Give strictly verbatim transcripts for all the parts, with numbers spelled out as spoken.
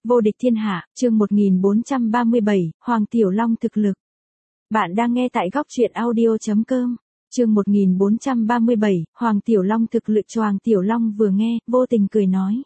Vô địch thiên hạ, chương một nghìn bốn trăm ba mươi bảy, Hoàng Tiểu Long thực lực. Bạn đang nghe tại góc truyện audio chấm com. Chương một nghìn bốn trăm ba mươi bảy, Hoàng Tiểu Long thực lực. Hoàng Tiểu Long vừa nghe, vô tình cười nói.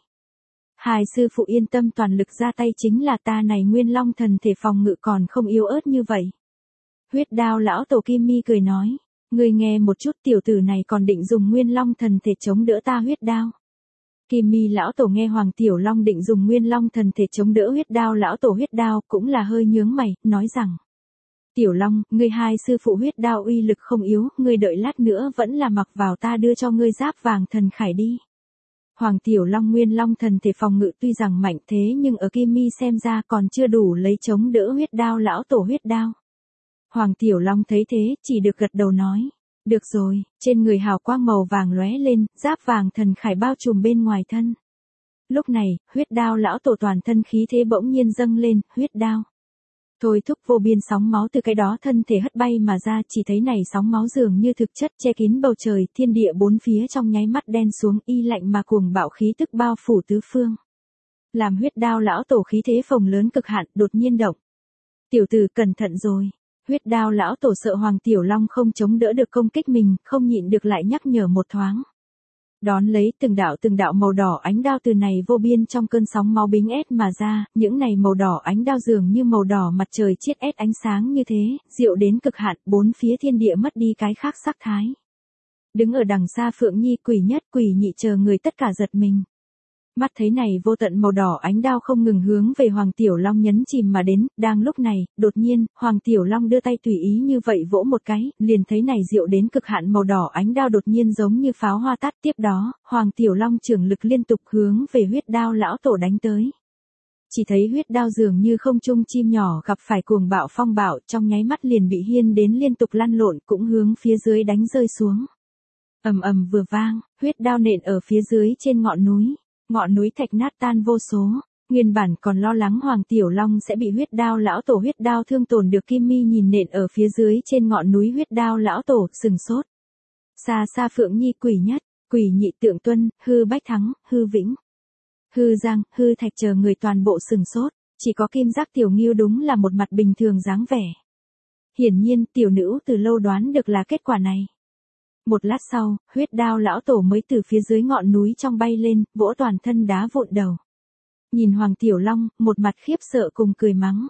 Hai sư phụ yên tâm, toàn lực ra tay chính là ta này Nguyên Long thần thể phòng ngự còn không yếu ớt như vậy. Huyết đao lão tổ Kim Mi cười nói. Ngươi nghe một chút, tiểu tử này còn định dùng Nguyên Long thần thể chống đỡ ta huyết đao. Kim Mi lão tổ nghe Hoàng Tiểu Long định dùng Nguyên Long thần thể chống đỡ huyết đao lão tổ huyết đao cũng là hơi nhướng mày, nói rằng. Tiểu Long, ngươi hai sư phụ huyết đao uy lực không yếu, ngươi đợi lát nữa vẫn là mặc vào ta đưa cho ngươi giáp vàng thần khải đi. Hoàng Tiểu Long Nguyên Long thần thể phòng ngự tuy rằng mạnh thế nhưng ở Kim Mi xem ra còn chưa đủ lấy chống đỡ huyết đao lão tổ huyết đao. Hoàng Tiểu Long thấy thế, chỉ được gật đầu nói. Được rồi, trên người hào quang màu vàng lóe lên, giáp vàng thần khải bao trùm bên ngoài thân. Lúc này, huyết đao lão tổ toàn thân khí thế bỗng nhiên dâng lên, huyết đao. Thôi thúc vô biên sóng máu từ cái đó thân thể hất bay mà ra, chỉ thấy này sóng máu dường như thực chất che kín bầu trời, thiên địa bốn phía trong nháy mắt đen xuống, y lạnh mà cuồng bạo khí tức bao phủ tứ phương. Làm huyết đao lão tổ khí thế phồng lớn cực hạn, đột nhiên động. Tiểu tử cẩn thận rồi. Huyết đao lão tổ sợ Hoàng Tiểu Long không chống đỡ được công kích mình, không nhịn được lại nhắc nhở một thoáng. Đón lấy từng đạo từng đạo màu đỏ ánh đao từ này vô biên trong cơn sóng máu bính ép mà ra, những này màu đỏ ánh đao dường như màu đỏ mặt trời chiết ép ánh sáng như thế, diệu đến cực hạn, bốn phía thiên địa mất đi cái khác sắc thái. Đứng ở đằng xa Phượng Nhi, Quỷ Nhất, Quỷ Nhị chờ người tất cả giật mình. Mắt thấy này vô tận màu đỏ ánh đao không ngừng hướng về Hoàng Tiểu Long nhấn chìm mà đến, đang lúc này, đột nhiên, Hoàng Tiểu Long đưa tay tùy ý như vậy vỗ một cái, liền thấy này diệu đến cực hạn màu đỏ ánh đao đột nhiên giống như pháo hoa tắt, tiếp đó, Hoàng Tiểu Long trưởng lực liên tục hướng về huyết đao lão tổ đánh tới. Chỉ thấy huyết đao dường như không trung chim nhỏ gặp phải cuồng bạo phong bạo, trong nháy mắt liền bị hiên đến liên tục lăn lộn, cũng hướng phía dưới đánh rơi xuống. Ầm ầm vừa vang, huyết đao nện ở phía dưới trên ngọn núi. Ngọn núi thạch nát tan vô số, nguyên bản còn lo lắng Hoàng Tiểu Long sẽ bị huyết đao lão tổ huyết đao thương tổn được Kim Mi nhìn nện ở phía dưới trên ngọn núi huyết đao lão tổ, sừng sốt. Xa xa Phượng Nhi, Quỷ Nhất, Quỷ Nhị, Tượng Tuân, Hư Bách Thắng, Hư Vĩnh, Hư Giang, Hư Thạch chờ người toàn bộ sừng sốt, chỉ có Kim Giác Tiểu Ngưu đúng là một mặt bình thường dáng vẻ. Hiển nhiên, tiểu nữ từ lâu đoán được là kết quả này. Một lát sau, huyết đao lão tổ mới từ phía dưới ngọn núi trong bay lên, vỗ toàn thân đá vụn đầu. Nhìn Hoàng Tiểu Long, một mặt khiếp sợ cùng cười mắng.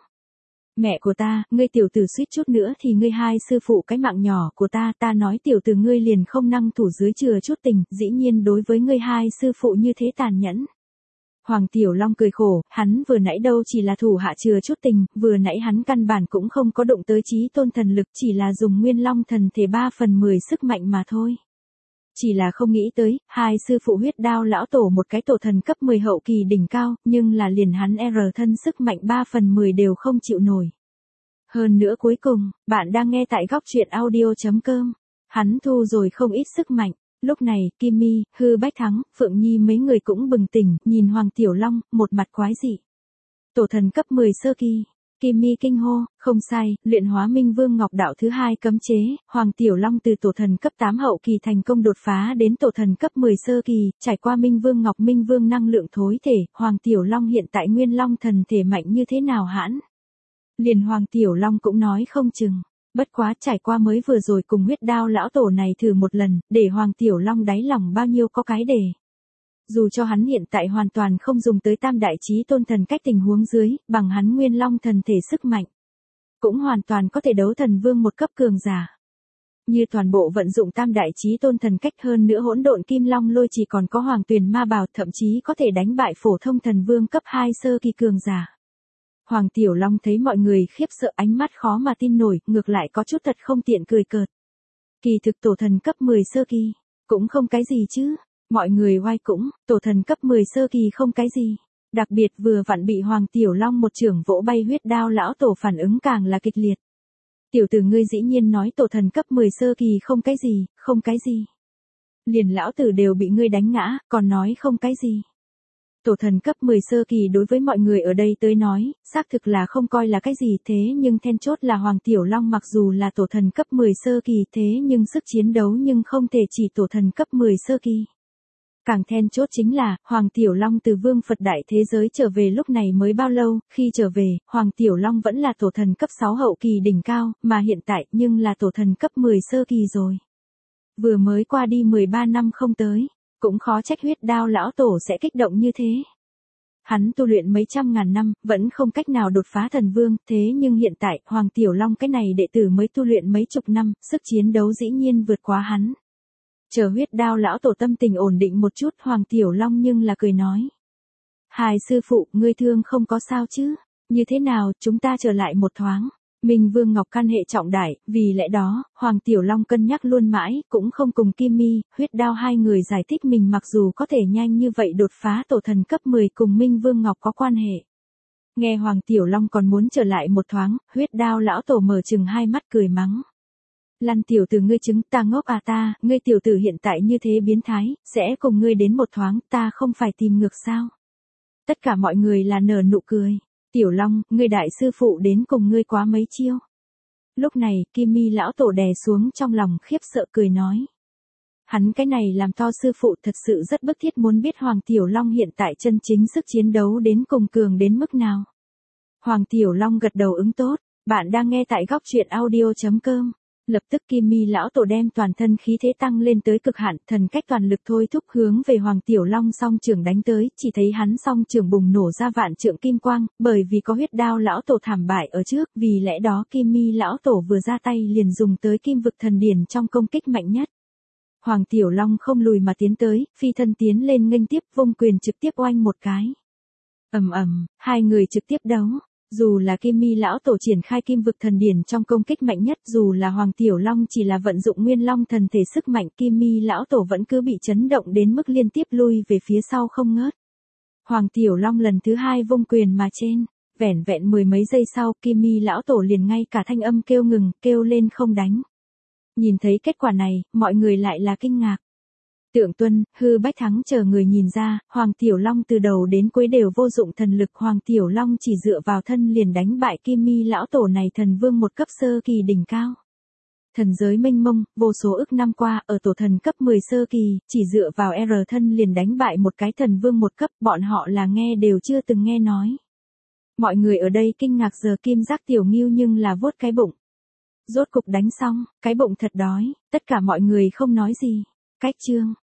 Mẹ của ta, ngươi tiểu tử suýt chút nữa thì ngươi hai sư phụ cái mạng nhỏ của ta, ta nói tiểu tử ngươi liền không năng thủ dưới chừa chút tình, dĩ nhiên đối với ngươi hai sư phụ như thế tàn nhẫn. Hoàng Tiểu Long cười khổ, hắn vừa nãy đâu chỉ là thủ hạ chừa chút tình, vừa nãy hắn căn bản cũng không có động tới chí tôn thần lực, chỉ là dùng Nguyên Long thần thể ba phần mười sức mạnh mà thôi. Chỉ là không nghĩ tới, hai sư phụ huyết đao lão tổ một cái tổ thần cấp mười hậu kỳ đỉnh cao, nhưng là liền hắn R thân sức mạnh ba phần mười đều không chịu nổi. Hơn nữa cuối cùng, bạn đang nghe tại góc truyện audio chấm com, hắn thu rồi không ít sức mạnh. Lúc này, Kim Mi, Hư Bách Thắng, Phượng Nhi mấy người cũng bừng tỉnh, nhìn Hoàng Tiểu Long, một mặt quái dị. Tổ thần cấp mười sơ kỳ, Kim Mi kinh hô, không sai, luyện hóa Minh Vương Ngọc đạo thứ hai cấm chế, Hoàng Tiểu Long từ tổ thần cấp tám hậu kỳ thành công đột phá đến tổ thần cấp mười sơ kỳ, trải qua Minh Vương Ngọc Minh Vương năng lượng thối thể, Hoàng Tiểu Long hiện tại Nguyên Long thần thể mạnh như thế nào hãn? Liền Hoàng Tiểu Long cũng nói không chừng. Bất quá trải qua mới vừa rồi cùng huyết đao lão tổ này thử một lần, để Hoàng Tiểu Long đáy lòng bao nhiêu có cái đề. Dù cho hắn hiện tại hoàn toàn không dùng tới tam đại chí tôn thần cách tình huống dưới, bằng hắn Nguyên Long thần thể sức mạnh. Cũng hoàn toàn có thể đấu thần vương một cấp cường giả. Như toàn bộ vận dụng tam đại chí tôn thần cách hơn nữa hỗn độn kim long lôi chỉ còn có hoàng tuyền ma bào thậm chí có thể đánh bại phổ thông thần vương cấp hai sơ kỳ cường giả. Hoàng Tiểu Long thấy mọi người khiếp sợ ánh mắt khó mà tin nổi, ngược lại có chút thật không tiện cười cợt. Kỳ thực tổ thần cấp mười sơ kỳ, cũng không cái gì chứ, mọi người oai cũng, tổ thần cấp mười sơ kỳ không cái gì. Đặc biệt vừa vặn bị Hoàng Tiểu Long một chưởng vỗ bay huyết đao lão tổ phản ứng càng là kịch liệt. Tiểu tử ngươi dĩ nhiên nói tổ thần cấp mười sơ kỳ không cái gì, không cái gì. Liền lão tử đều bị ngươi đánh ngã, còn nói không cái gì. Tổ thần cấp mười sơ kỳ đối với mọi người ở đây tới nói, xác thực là không coi là cái gì thế nhưng then chốt là Hoàng Tiểu Long mặc dù là tổ thần cấp mười sơ kỳ thế nhưng sức chiến đấu nhưng không thể chỉ tổ thần cấp mười sơ kỳ. Càng then chốt chính là, Hoàng Tiểu Long từ Vương Phật Đại Thế Giới trở về lúc này mới bao lâu, khi trở về, Hoàng Tiểu Long vẫn là tổ thần cấp sáu hậu kỳ đỉnh cao, mà hiện tại nhưng là tổ thần cấp mười sơ kỳ rồi. Vừa mới qua đi mười ba năm không tới, cũng khó trách huyết đao lão tổ sẽ kích động như thế. Hắn tu luyện mấy trăm ngàn năm, vẫn không cách nào đột phá thần vương, thế nhưng hiện tại, Hoàng Tiểu Long cái này đệ tử mới tu luyện mấy chục năm, sức chiến đấu dĩ nhiên vượt quá hắn. Chờ huyết đao lão tổ tâm tình ổn định một chút, Hoàng Tiểu Long nhưng là cười nói. Hài sư phụ, ngươi thương không có sao chứ? Như thế nào, chúng ta trở lại một thoáng. Minh Vương Ngọc căn hệ trọng đại, vì lẽ đó, Hoàng Tiểu Long cân nhắc luôn mãi, cũng không cùng Kim Mi, huyết đao hai người giải thích mình mặc dù có thể nhanh như vậy đột phá tổ thần cấp mười cùng Minh Vương Ngọc có quan hệ. Nghe Hoàng Tiểu Long còn muốn trở lại một thoáng, huyết đao lão tổ mở chừng hai mắt cười mắng. Lăn tiểu tử ngươi chứng, ta ngốc à ta, ngươi tiểu tử hiện tại như thế biến thái, sẽ cùng ngươi đến một thoáng, ta không phải tìm ngược sao. Tất cả mọi người là nở nụ cười. Tiểu Long, ngươi đại sư phụ đến cùng ngươi quá mấy chiêu. Lúc này, Kim Mi lão tổ đè xuống trong lòng khiếp sợ cười nói. Hắn cái này làm to sư phụ thật sự rất bức thiết muốn biết Hoàng Tiểu Long hiện tại chân chính sức chiến đấu đến cùng cường đến mức nào. Hoàng Tiểu Long gật đầu ứng tốt, bạn đang nghe tại góc truyện audio chấm com. Lập tức Kim Mi lão tổ đem toàn thân khí thế tăng lên tới cực hạn, thần cách toàn lực thôi thúc hướng về Hoàng Tiểu Long song trưởng đánh tới, chỉ thấy hắn song trưởng bùng nổ ra vạn trượng kim quang, bởi vì có huyết đao lão tổ thảm bại ở trước, vì lẽ đó Kim Mi lão tổ vừa ra tay liền dùng tới kim vực thần điển trong công kích mạnh nhất. Hoàng Tiểu Long không lùi mà tiến tới, phi thân tiến lên nghênh tiếp, vung quyền trực tiếp oanh một cái. Ầm ầm, hai người trực tiếp đấu. Dù là Kim Mi lão tổ triển khai kim vực thần điển trong công kích mạnh nhất, dù là Hoàng Tiểu Long chỉ là vận dụng nguyên long thần thể sức mạnh, Kim Mi lão tổ vẫn cứ bị chấn động đến mức liên tiếp lui về phía sau không ngớt. Hoàng Tiểu Long lần thứ hai vung quyền mà trên, vẻn vẹn mười mấy giây sau, Kim Mi lão tổ liền ngay cả thanh âm kêu ngừng, kêu lên không đánh. Nhìn thấy kết quả này, mọi người lại là kinh ngạc. Tượng Tuân, Hư Bách Thắng chờ người nhìn ra, Hoàng Tiểu Long từ đầu đến cuối đều vô dụng thần lực, Hoàng Tiểu Long chỉ dựa vào thân liền đánh bại Kim Mi lão tổ này thần vương một cấp sơ kỳ đỉnh cao. Thần giới mênh mông, vô số ức năm qua, ở tổ thần cấp mười sơ kỳ, chỉ dựa vào R thân liền đánh bại một cái thần vương một cấp, bọn họ là nghe đều chưa từng nghe nói. Mọi người ở đây kinh ngạc giờ Kim Giác Tiểu Ngưu nhưng là vuốt cái bụng. Rốt cục đánh xong, cái bụng thật đói, tất cả mọi người không nói gì. Cách chương